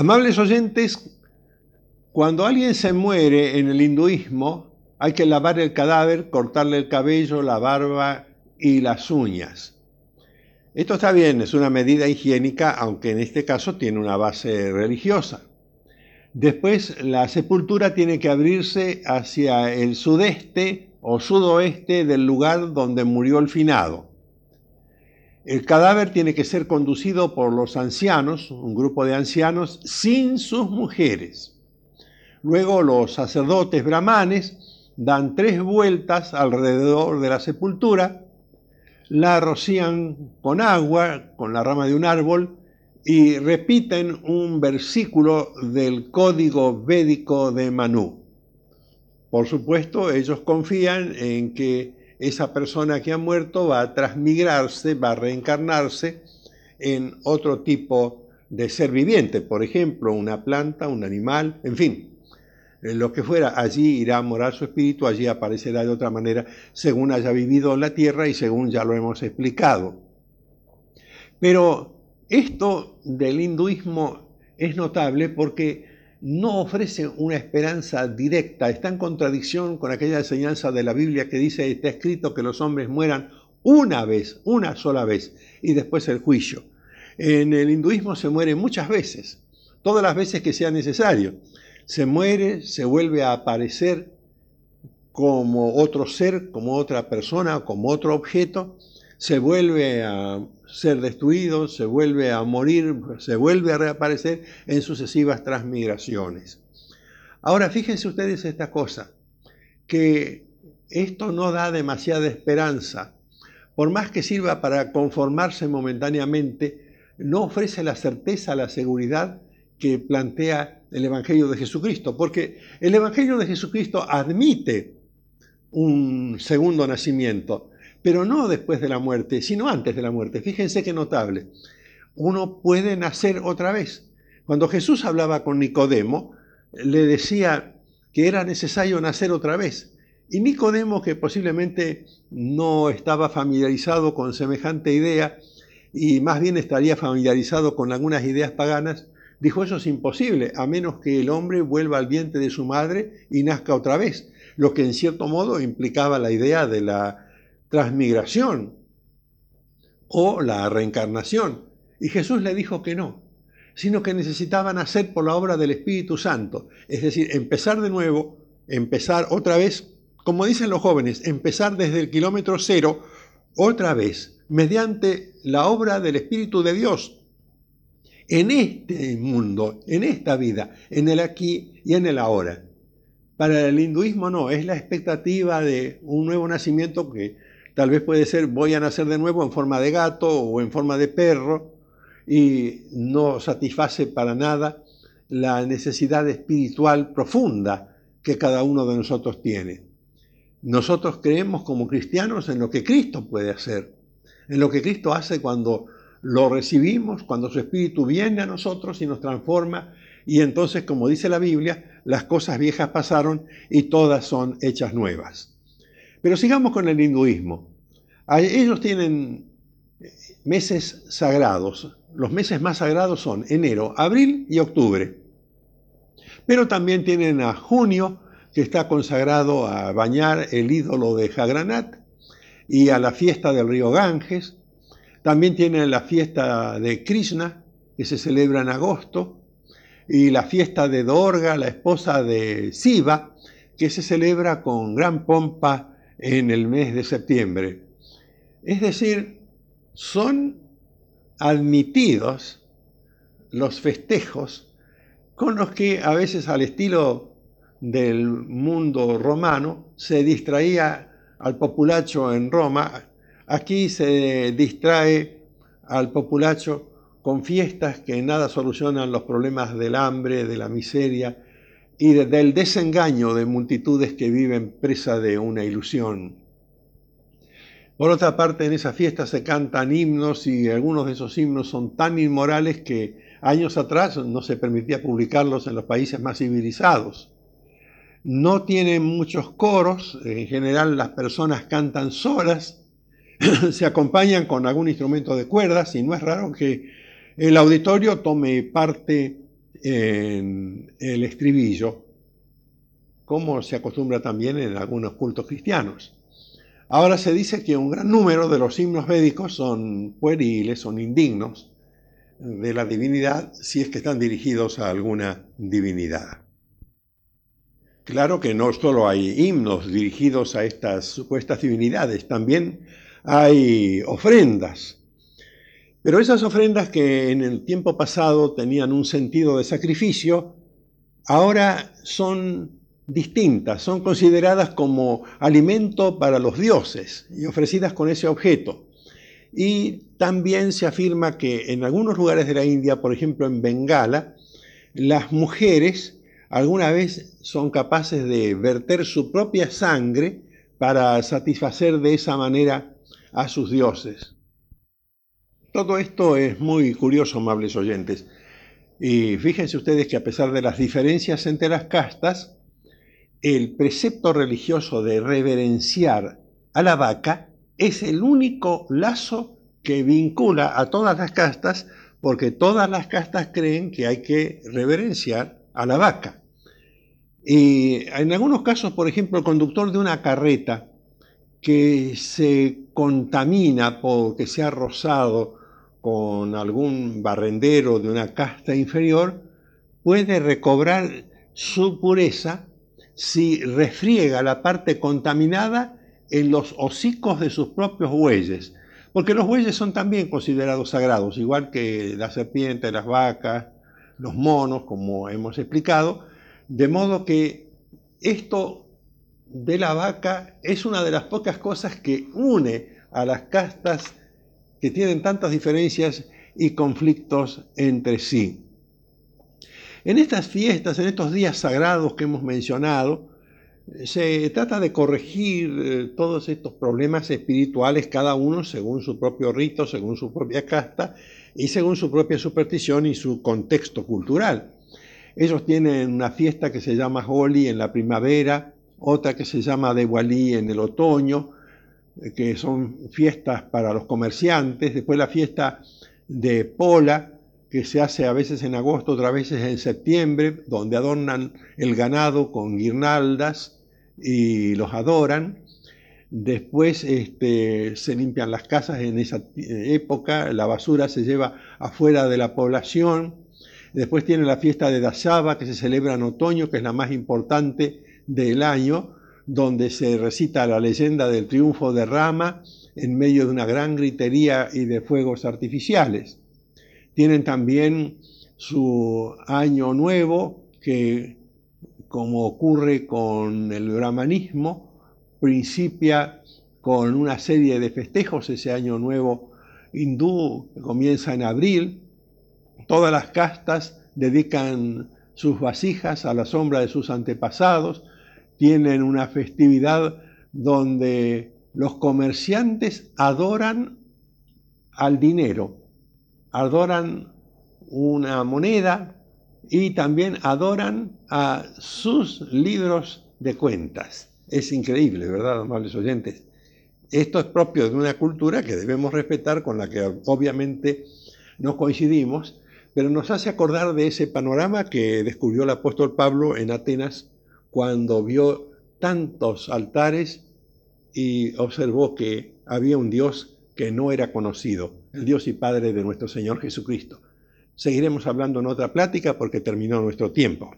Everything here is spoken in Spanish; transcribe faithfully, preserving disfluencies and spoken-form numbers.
Amables oyentes, cuando alguien se muere en el hinduismo, hay que lavar el cadáver, cortarle el cabello, la barba y las uñas. Esto está bien, es una medida higiénica, aunque en este caso tiene una base religiosa. Después, la sepultura tiene que abrirse hacia el sudeste o sudoeste del lugar donde murió el finado. El cadáver tiene que ser conducido por los ancianos, un grupo de ancianos, sin sus mujeres. Luego los sacerdotes brahmanes dan tres vueltas alrededor de la sepultura, la rocían con agua, con la rama de un árbol, y repiten un versículo del código védico de Manú. Por supuesto, ellos confían en que esa persona que ha muerto va a transmigrarse, va a reencarnarse en otro tipo de ser viviente, por ejemplo, una planta, un animal, en fin, lo que fuera, allí irá a morar su espíritu, allí aparecerá de otra manera, según haya vivido en la tierra y según ya lo hemos explicado. Pero esto del hinduismo es notable porque no ofrece una esperanza directa, está en contradicción con aquella enseñanza de la Biblia que dice, está escrito que los hombres mueran una vez, una sola vez, y después el juicio. En el hinduismo se muere muchas veces, todas las veces que sea necesario. Se muere, se vuelve a aparecer como otro ser, como otra persona, como otro objeto, se vuelve a ser destruido, se vuelve a morir, se vuelve a reaparecer en sucesivas transmigraciones. Ahora, fíjense ustedes esta cosa, que esto no da demasiada esperanza. Por más que sirva para conformarse momentáneamente, no ofrece la certeza, la seguridad que plantea el Evangelio de Jesucristo, porque el Evangelio de Jesucristo admite un segundo nacimiento, pero no después de la muerte, sino antes de la muerte. Fíjense qué notable. Uno puede nacer otra vez. Cuando Jesús hablaba con Nicodemo, le decía que era necesario nacer otra vez. Y Nicodemo, que posiblemente no estaba familiarizado con semejante idea, y más bien estaría familiarizado con algunas ideas paganas, dijo, eso es imposible, a menos que el hombre vuelva al vientre de su madre y nazca otra vez, lo que en cierto modo implicaba la idea de la transmigración o la reencarnación. Y Jesús le dijo que no, sino que necesitaba nacer por la obra del Espíritu Santo, es decir, empezar de nuevo, empezar otra vez, como dicen los jóvenes, empezar desde el kilómetro cero, otra vez, mediante la obra del Espíritu de Dios, en este mundo, en esta vida, en el aquí y en el ahora. Para el hinduismo no, es la expectativa de un nuevo nacimiento que tal vez puede ser voy a nacer de nuevo en forma de gato o en forma de perro y no satisface para nada la necesidad espiritual profunda que cada uno de nosotros tiene. Nosotros creemos como cristianos en lo que Cristo puede hacer, en lo que Cristo hace cuando lo recibimos, cuando su Espíritu viene a nosotros y nos transforma, y entonces, como dice la Biblia, las cosas viejas pasaron y todas son hechas nuevas. Pero sigamos con el hinduismo. Ellos tienen meses sagrados. Los meses más sagrados son enero, abril y octubre. Pero también tienen a junio, que está consagrado a bañar el ídolo de Jagannath y a la fiesta del río Ganges. También tienen la fiesta de Krishna, que se celebra en agosto, y la fiesta de Durga, la esposa de Shiva, que se celebra con gran pompa en el mes de septiembre. Es decir, son admitidos los festejos con los que a veces al estilo del mundo romano se distraía al populacho en Roma. Aquí se distrae al populacho con fiestas que en nada solucionan los problemas del hambre, de la miseria y de, del desengaño de multitudes que viven presa de una ilusión. Por otra parte, en esa fiesta se cantan himnos y algunos de esos himnos son tan inmorales que años atrás no se permitía publicarlos en los países más civilizados. No tienen muchos coros, en general las personas cantan solas, se acompañan con algún instrumento de cuerdas y no es raro que el auditorio tome parte en el estribillo, como se acostumbra también en algunos cultos cristianos. Ahora se dice que un gran número de los himnos védicos son pueriles, son indignos de la divinidad, si es que están dirigidos a alguna divinidad. Claro que no solo hay himnos dirigidos a estas supuestas divinidades, también hay ofrendas. Pero esas ofrendas que en el tiempo pasado tenían un sentido de sacrificio, ahora son distintas, son consideradas como alimento para los dioses y ofrecidas con ese objeto. Y también se afirma que en algunos lugares de la India, por ejemplo en Bengala, las mujeres alguna vez son capaces de verter su propia sangre para satisfacer de esa manera a sus dioses. Todo esto es muy curioso, amables oyentes. Y fíjense ustedes que a pesar de las diferencias entre las castas, el precepto religioso de reverenciar a la vaca es el único lazo que vincula a todas las castas, porque todas las castas creen que hay que reverenciar a la vaca. Y en algunos casos, por ejemplo, el conductor de una carreta que se contamina porque se ha rozado con algún barrendero de una casta inferior, puede recobrar su pureza si refriega la parte contaminada en los hocicos de sus propios bueyes, porque los bueyes son también considerados sagrados, igual que las serpientes, las vacas, los monos, como hemos explicado, de modo que esto de la vaca es una de las pocas cosas que une a las castas que tienen tantas diferencias y conflictos entre sí. En estas fiestas, en estos días sagrados que hemos mencionado, se trata de corregir eh, todos estos problemas espirituales, cada uno según su propio rito, según su propia casta y según su propia superstición y su contexto cultural. Ellos tienen una fiesta que se llama Holi en la primavera, otra que se llama Diwali en el otoño, que son fiestas para los comerciantes, después la fiesta de Pola, que se hace a veces en agosto, otras veces en septiembre, donde adornan el ganado con guirnaldas y los adoran. Después este, se limpian las casas en esa época, la basura se lleva afuera de la población. Después tiene la fiesta de Dasaba, que se celebra en otoño, que es la más importante del año, donde se recita la leyenda del triunfo de Rama en medio de una gran gritería y de fuegos artificiales. Tienen también su año nuevo, que como ocurre con el brahmanismo, principia con una serie de festejos. Ese año nuevo hindú comienza en abril. Todas las castas dedican sus vasijas a la sombra de sus antepasados. Tienen una festividad donde los comerciantes adoran al dinero, adoran una moneda y también adoran a sus libros de cuentas. Es increíble, ¿verdad, amables oyentes? Esto es propio de una cultura que debemos respetar, con la que obviamente no coincidimos, pero nos hace acordar de ese panorama que descubrió el apóstol Pablo en Atenas cuando vio tantos altares y observó que había un Dios que no era conocido, el Dios y Padre de nuestro Señor Jesucristo. Seguiremos hablando en otra plática porque terminó nuestro tiempo.